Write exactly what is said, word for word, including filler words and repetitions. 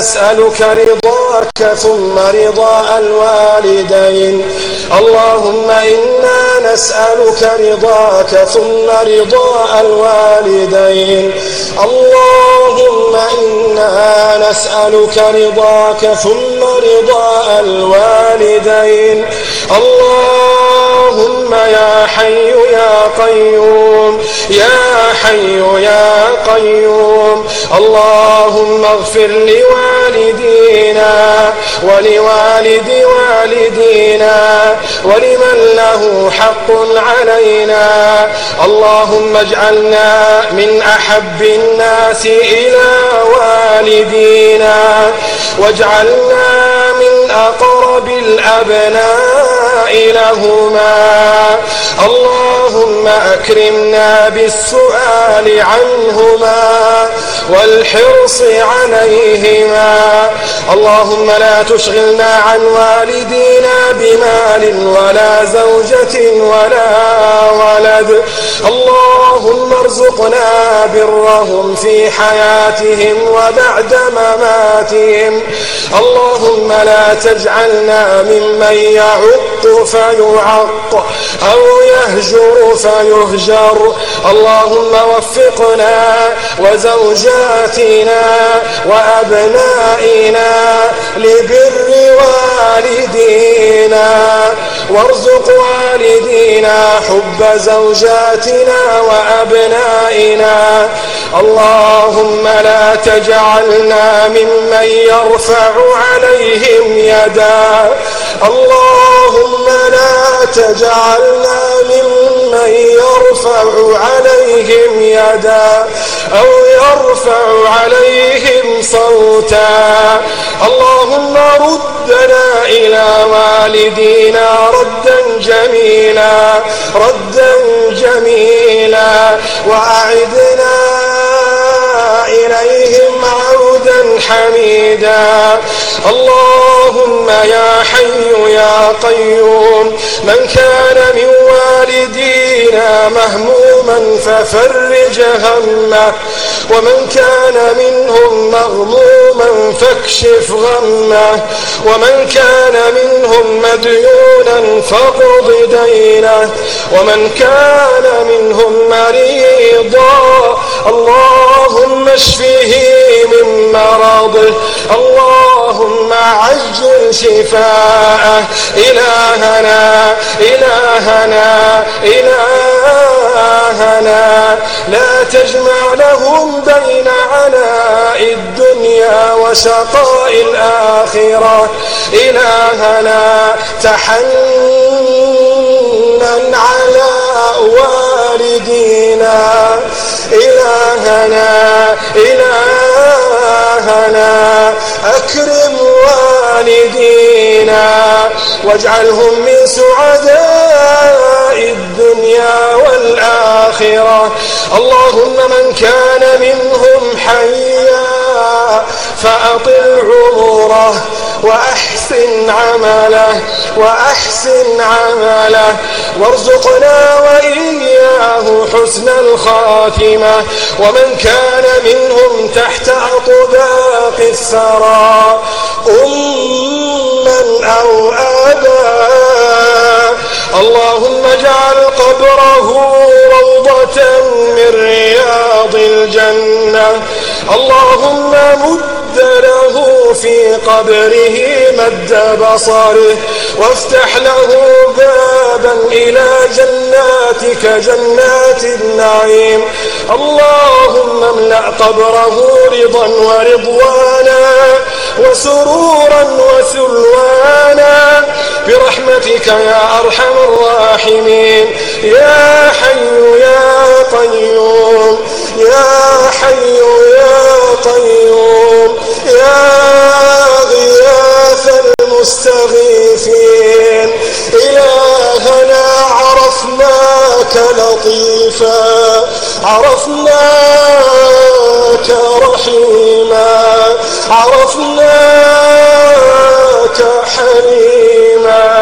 نسألك رضاك ثم رضاء الوالدين. اللهم إنا نسألك رضاك ثم رضاء الوالدين. اللهم إنا نسألك رضاك ثم رضاء الوالدين. اللهم يا حي يا قيوم يا حي يا قيوم اللهم اغفر لوالدينا ولوالد والدينا ولمن له حق علينا. اللهم اجعلنا من أحب الناس إلى والدينا واجعلنا من أقرب الأبناء لهما. اللهم أكرمنا بالسؤال عنهما والحرص عليهما. اللهم لا تشغلنا عن والدينا بمال ولا زوجة ولا ولد. اللهم ارزقنا برهم في حياتهم وبعد مماتهم. اللهم لا تجعلنا ممن يعق فيعق أو يهجر فيهجر. اللهم وفقنا وزوجاتنا وأبنائنا لبر والدينا وارزق والدينا حب زوجاتنا وأبنائنا. اللهم لا تجعلنا ممن يرفع عليهم يدا. اللهم لا تجعلنا ممن يرفع عليهم يدا أو يرفع عليهم صوتا. اللهم ردنا إلى والدينا ردا جميلا ردا جميلا وأعدنا إليهم عودا حميدا. اللهم يا حي يا قيوم من كان من والدينا مهموما ففرج همه ومن كان منهم مغموما فاكشف غمه ومن كان منهم مديونا فاقض دينه ومن كان منهم مريضا اللهم اشفه من مرضه. اللهم عجل شفاءه. إلهنا إلهنا إلهنا لا تجمع لهم بين عناء الدنيا وشقاء الآخرة. إلهنا تحنن على والدينا. إلهنا إلهنا أكرم والدينا واجعلهم من سعداء الدنيا والآخرة. اللهم من كان منهم حيا فأطل عمره وأحسن عمله وأحسن عمله وارزقنا وإياه حسن الخاتمة. ومن كان منهم تحت أطباق الثرى أما أو أبا اللهم اجعل قبره روضة من رياض الجنة. اللهم مد له في قبره مد بصره وافتح له بابا إلى جناتك جنات النعيم. اللهم املأ قبره رضا ورضوانا وسرورا وسلوانا برحمتك يا أرحم الراحمين. يا حي يا قيوم يا حي يا قيوم يا غياث المستغيثين. إلهنا عرفناك لطيفا عرفناك رحيما عرفناك حليما